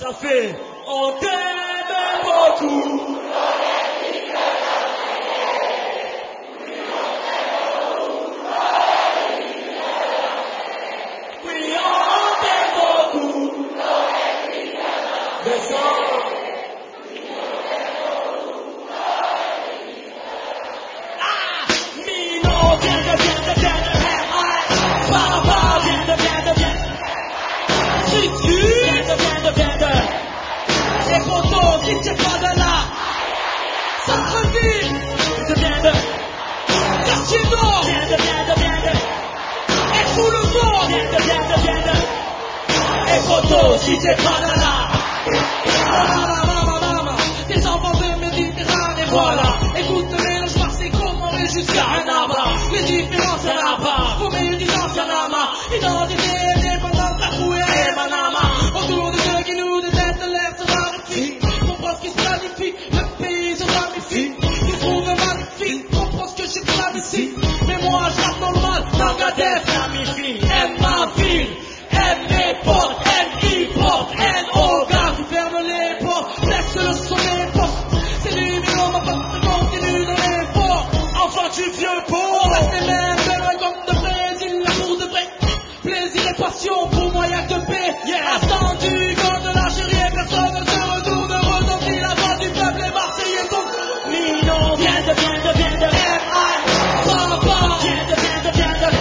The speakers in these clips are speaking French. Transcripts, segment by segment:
Ça fait on t'aime beaucoup. Oui, on t'aime beaucoup. Descends. Ah, Mino, viens, Papa, viens. Si tu viens. Les potos, si t'es pas de là, centre-ville, viens. Quartier nord, viens. Et tout le monde, viens. Les potos, si t'es pas de là. Mama, des enfants de Méditerranée, voilà. Écoute le mélange marseillais, comment on est jusqu'à Hanama. Les différences, y'en a pas. Faut mettre une danse, y'en a marre. Identité, indépendance, la fouille et Manama. Autour de ceux qui nous détestent, l'air se raréfie. Comprends ce qui se planifie, le pays se ramifie. Ils trouvent magnifique, comprends ce que j'ai planifié. Mais moi, j'rappe normal, Nangadef, ramifie. Aime ma ville, aime mes potes, aime hip-hop, aime au gars qui ferme les portes. Laisse le son des portes. C'est numéro, ma porte continue dans les ports. Enfant du vieux port, on reste les mêmes, de comme de Brésil, l'amour de vrai. Plaisir et passion, pour moi y'a que paix. Attendu, quand de l'Algérie et personne ne se retourne, retentit la voix du peuple et marseillais donc. Mignon, viens de M.I. Papa, viens de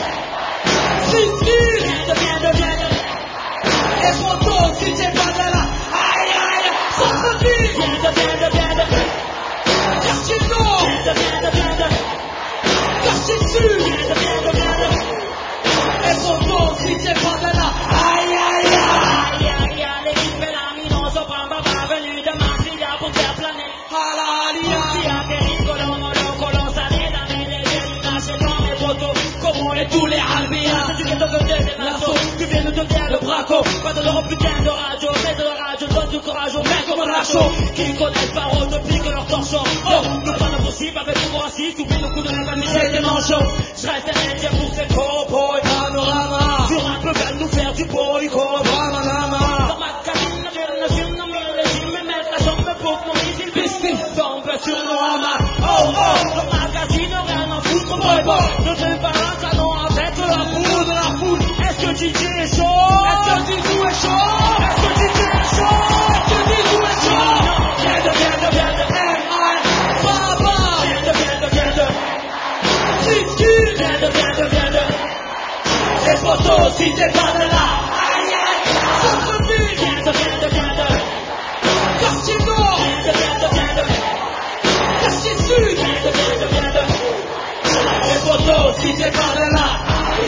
Sissi, viens de et photos, si t'es pas de là. Aïe, centre-ville, viens de quartier nord, viens de quartier sud, viens de et photos, si t'es pas de là. Aïe, l'équipe est la Minoso, Bamba, venu de Marseille pour faire planer. Qui atterrit, colon, salé, d'amener les yeux, caché dans mes photos, comme on est tous les albiens. C'est du ghetto que des nations, qui viennent de faire le braco. Pas de leur putain de radio, mais de la radio, donne du courage aux mecs comme un racho, qui connaissent pas parole depuis que leur torchon. Oh, nous pas impossible avec tout raciste, oublie le coup de la famille, c'est des manchots. Je reste un indien pour ces cowboys, panorama. Sur un peu veulent nous faire du boycott, panorama. Dans ma cabine, je filme dans mes régimes, me mettre la jambe pour mon missile, biscuit, tombe sur nos amas. Oh, le magazine, rien à foutre, boy, ne fais pas un canon avec la foule, Est-ce que DJ est chaud? Est-ce que Dizou est chaud? Est-ce que DJ est chaud? Est-ce que Dizou est chaud? Viens de M.I. Papa, viens de Sissi, viens de les photos, si t'es pas de là. Aïe, centre-ville, viens de quartier nord, viens de quartier sud, viens de les photos, si t'es pas de là.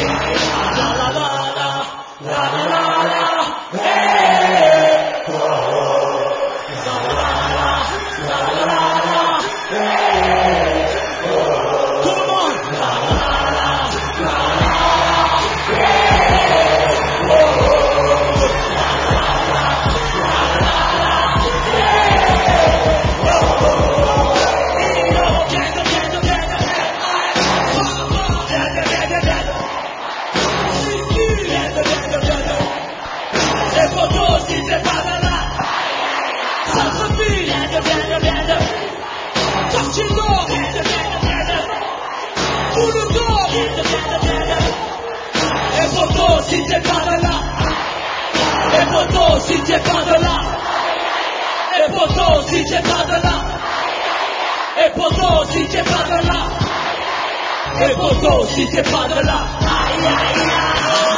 Les photos, si t'es pas de là. Centre-ville, viens de quartier nord, viens de tout le nord, viens de les photos, si t'es pas de là. Les photos, si t'es pas de là. Les photos, si t'es pas de là. Les photos, si t'es pas de là. Les photos, si t'es pas de là. Aïe,